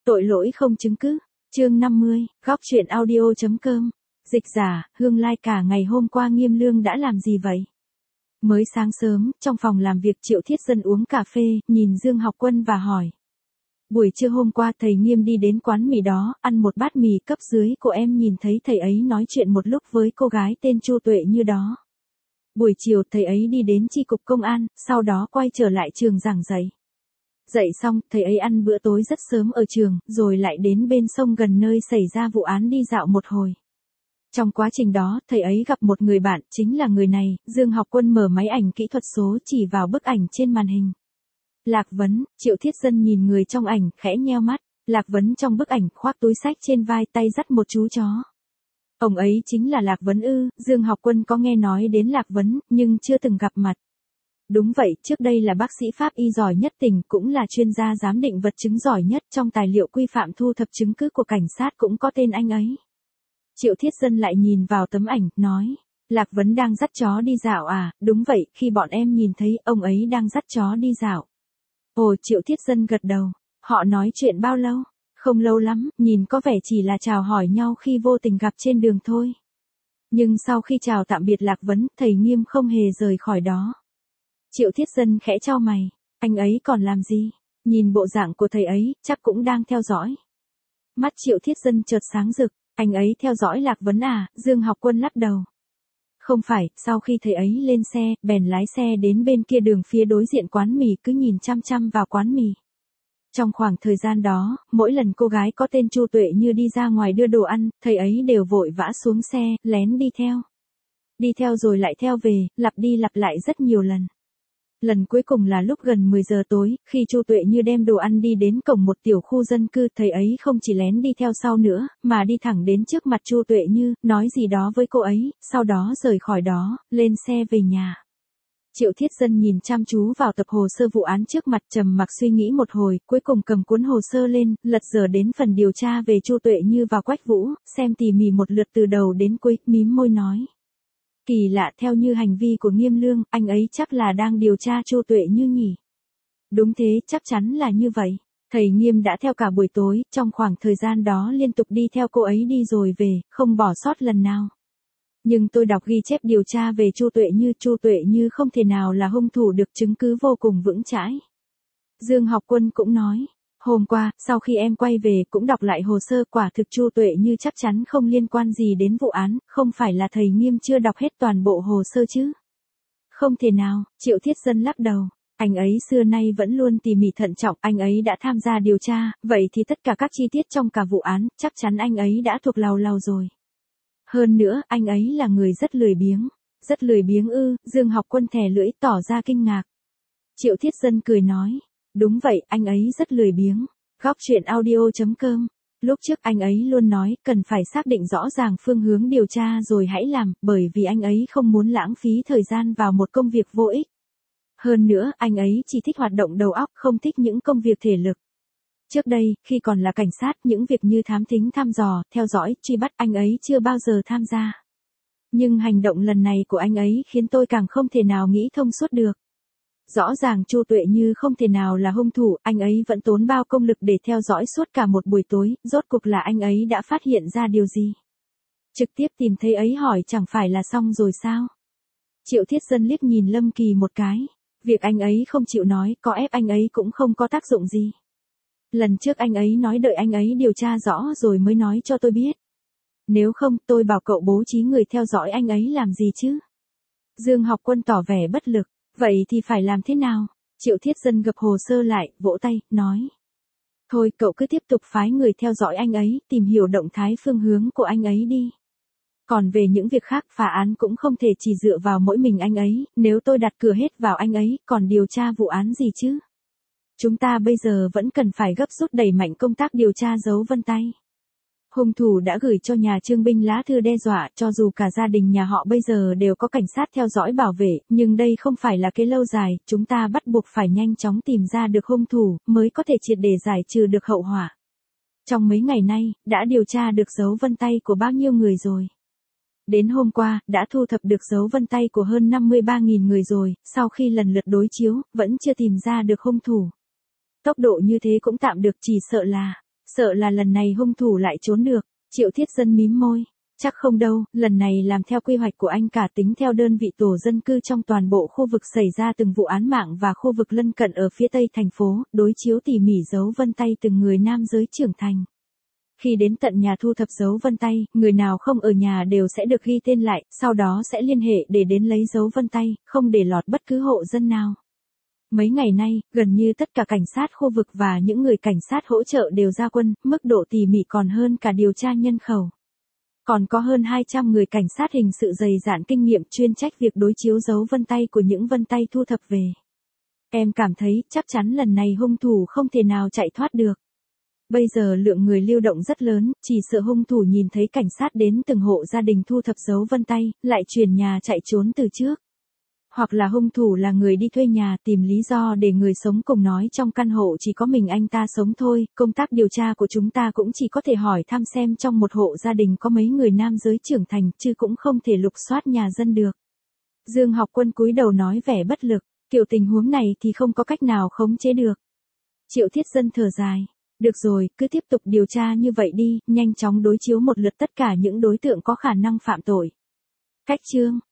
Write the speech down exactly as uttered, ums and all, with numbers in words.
Tội lỗi không chứng cứ. Chương năm mươi, góc truyện audio chấm com. Dịch giả, Hương Lai cả ngày hôm qua Nghiêm Lương đã làm gì vậy? Mới sáng sớm, trong phòng làm việc Triệu Thiết Dân uống cà phê, nhìn Dương Học Quân và hỏi. Buổi trưa hôm qua thầy Nghiêm đi đến quán mì đó, ăn một bát mì cấp dưới của em, nhìn thấy thầy ấy nói chuyện một lúc với cô gái tên Chu Tuệ Như đó. Buổi chiều thầy ấy đi đến chi cục công an, sau đó quay trở lại trường giảng dạy. Dạy xong, thầy ấy ăn bữa tối rất sớm ở trường, rồi lại đến bên sông gần nơi xảy ra vụ án đi dạo một hồi. Trong quá trình đó, thầy ấy gặp một người bạn, chính là người này. Dương Học Quân mở máy ảnh kỹ thuật số chỉ vào bức ảnh trên màn hình. Lạc Vấn. Triệu Thiết Dân nhìn người trong ảnh, khẽ nheo mắt. Lạc Vấn trong bức ảnh khoác túi xách trên vai, tay dắt một chú chó. Ông ấy chính là Lạc Vấn ư? Dương Học Quân có nghe nói đến Lạc Vấn, nhưng chưa từng gặp mặt. Đúng vậy, trước đây là bác sĩ pháp y giỏi nhất tỉnh, cũng là chuyên gia giám định vật chứng giỏi nhất, trong tài liệu quy phạm thu thập chứng cứ của cảnh sát cũng có tên anh ấy. Triệu Thiết Dân lại nhìn vào tấm ảnh, nói, Lạc Vấn đang dắt chó đi dạo à? Đúng vậy, khi bọn em nhìn thấy, ông ấy đang dắt chó đi dạo. Ồ, Triệu Thiết Dân gật đầu. Họ nói chuyện bao lâu? Không lâu lắm, nhìn có vẻ chỉ là chào hỏi nhau khi vô tình gặp trên đường thôi. Nhưng sau khi chào tạm biệt Lạc Vấn, thầy Nghiêm không hề rời khỏi đó. Triệu Thiết Dân khẽ chau mày, anh ấy còn làm gì? Nhìn bộ dạng của thầy ấy, chắc cũng đang theo dõi. Mắt Triệu Thiết Dân chợt sáng rực, anh ấy theo dõi Lạc Vấn à? Dương Học Quân lắc đầu. Không phải, sau khi thầy ấy lên xe, bèn lái xe đến bên kia đường phía đối diện quán mì, cứ nhìn chăm chăm vào quán mì. Trong khoảng thời gian đó, mỗi lần cô gái có tên Chu Tuệ Như đi ra ngoài đưa đồ ăn, thầy ấy đều vội vã xuống xe, lén đi theo. Đi theo rồi lại theo về, lặp đi lặp lại rất nhiều lần. Lần cuối cùng là lúc gần mười giờ tối, khi Chu Tuệ Như đem đồ ăn đi đến cổng một tiểu khu dân cư, thầy ấy không chỉ lén đi theo sau nữa, mà đi thẳng đến trước mặt Chu Tuệ Như, nói gì đó với cô ấy, sau đó rời khỏi đó, lên xe về nhà. Triệu Thiết Dân nhìn chăm chú vào tập hồ sơ vụ án trước mặt, trầm mặc suy nghĩ một hồi, cuối cùng cầm cuốn hồ sơ lên, lật dở đến phần điều tra về Chu Tuệ Như và Quách Vũ, xem tỉ mỉ một lượt từ đầu đến cuối, mím môi nói. Kỳ lạ, theo như hành vi của Nghiêm Lương, anh ấy chắc là đang điều tra Chu Tuệ Như nhỉ? Đúng thế, chắc chắn là như vậy. Thầy Nghiêm đã theo cả buổi tối, trong khoảng thời gian đó liên tục đi theo cô ấy đi rồi về, không bỏ sót lần nào. Nhưng tôi đọc ghi chép điều tra về Chu Tuệ Như, Chu Tuệ Như không thể nào là hung thủ được, chứng cứ vô cùng vững chãi. Dương Học Quân cũng nói. Hôm qua, sau khi em quay về, cũng đọc lại hồ sơ, quả thực Chu Tuệ Như chắc chắn không liên quan gì đến vụ án, không phải là thầy Nghiêm chưa đọc hết toàn bộ hồ sơ chứ? Không thể nào, Triệu Thiết Dân lắc đầu. Anh ấy xưa nay vẫn luôn tỉ mỉ thận trọng, anh ấy đã tham gia điều tra, vậy thì tất cả các chi tiết trong cả vụ án, chắc chắn anh ấy đã thuộc lầu lầu rồi. Hơn nữa, anh ấy là người rất lười biếng. Rất lười biếng ư? Dương Học Quân thè lưỡi, tỏ ra kinh ngạc. Triệu Thiết Dân cười nói. Đúng vậy, anh ấy rất lười biếng. Góc truyện audio chấm com. Lúc trước anh ấy luôn nói, cần phải xác định rõ ràng phương hướng điều tra rồi hãy làm, bởi vì anh ấy không muốn lãng phí thời gian vào một công việc vô ích. Hơn nữa, anh ấy chỉ thích hoạt động đầu óc, không thích những công việc thể lực. Trước đây, khi còn là cảnh sát, những việc như thám thính thăm dò, theo dõi, truy bắt, anh ấy chưa bao giờ tham gia. Nhưng hành động lần này của anh ấy khiến tôi càng không thể nào nghĩ thông suốt được. Rõ ràng Chu Tuệ Như không thể nào là hung thủ, anh ấy vẫn tốn bao công lực để theo dõi suốt cả một buổi tối, rốt cuộc là anh ấy đã phát hiện ra điều gì? Trực tiếp tìm thấy ấy hỏi chẳng phải là xong rồi sao? Triệu Thiết Dân liếc nhìn Lâm Kỳ một cái. Việc anh ấy không chịu nói, có ép anh ấy cũng không có tác dụng gì. Lần trước anh ấy nói đợi anh ấy điều tra rõ rồi mới nói cho tôi biết. Nếu không, tôi bảo cậu bố trí người theo dõi anh ấy làm gì chứ? Dương Học Quân tỏ vẻ bất lực. Vậy thì phải làm thế nào? Triệu Thiết Dân gập hồ sơ lại, vỗ tay, nói. Thôi, cậu cứ tiếp tục phái người theo dõi anh ấy, tìm hiểu động thái phương hướng của anh ấy đi. Còn về những việc khác, phá án cũng không thể chỉ dựa vào mỗi mình anh ấy, nếu tôi đặt cửa hết vào anh ấy, còn điều tra vụ án gì chứ? Chúng ta bây giờ vẫn cần phải gấp rút đẩy mạnh công tác điều tra dấu vân tay. Hung thủ đã gửi cho nhà Trương Binh lá thư đe dọa, cho dù cả gia đình nhà họ bây giờ đều có cảnh sát theo dõi bảo vệ, nhưng đây không phải là cái lâu dài, chúng ta bắt buộc phải nhanh chóng tìm ra được hung thủ, mới có thể triệt để giải trừ được hậu họa. Trong mấy ngày nay, đã điều tra được dấu vân tay của bao nhiêu người rồi? Đến hôm qua, đã thu thập được dấu vân tay của hơn năm mươi ba nghìn người rồi, sau khi lần lượt đối chiếu, vẫn chưa tìm ra được hung thủ. Tốc độ như thế cũng tạm được, chỉ sợ là, Sợ là lần này hung thủ lại trốn được, Triệu Thiết Dân mím môi. Chắc không đâu, lần này làm theo quy hoạch của anh cả tính theo đơn vị tổ dân cư trong toàn bộ khu vực xảy ra từng vụ án mạng và khu vực lân cận ở phía tây thành phố, đối chiếu tỉ mỉ dấu vân tay từng người nam giới trưởng thành. Khi đến tận nhà thu thập dấu vân tay, người nào không ở nhà đều sẽ được ghi tên lại, sau đó sẽ liên hệ để đến lấy dấu vân tay, không để lọt bất cứ hộ dân nào. Mấy ngày nay, gần như tất cả cảnh sát khu vực và những người cảnh sát hỗ trợ đều ra quân, mức độ tỉ mỉ còn hơn cả điều tra nhân khẩu. Còn có hơn hai trăm người cảnh sát hình sự dày dạn kinh nghiệm chuyên trách việc đối chiếu dấu vân tay của những vân tay thu thập về. Em cảm thấy chắc chắn lần này hung thủ không thể nào chạy thoát được. Bây giờ lượng người lưu động rất lớn, chỉ sợ hung thủ nhìn thấy cảnh sát đến từng hộ gia đình thu thập dấu vân tay, lại chuyển nhà chạy trốn từ trước. Hoặc là hung thủ là người đi thuê nhà tìm lý do để người sống cùng nói trong căn hộ chỉ có mình anh ta sống thôi, công tác điều tra của chúng ta cũng chỉ có thể hỏi thăm xem trong một hộ gia đình có mấy người nam giới trưởng thành chứ cũng không thể lục soát nhà dân được. Dương Học Quân cúi đầu nói vẻ bất lực, kiểu tình huống này thì không có cách nào khống chế được. Triệu Thiết Dân thở dài, được rồi, cứ tiếp tục điều tra như vậy đi, nhanh chóng đối chiếu một lượt tất cả những đối tượng có khả năng phạm tội. Cách chương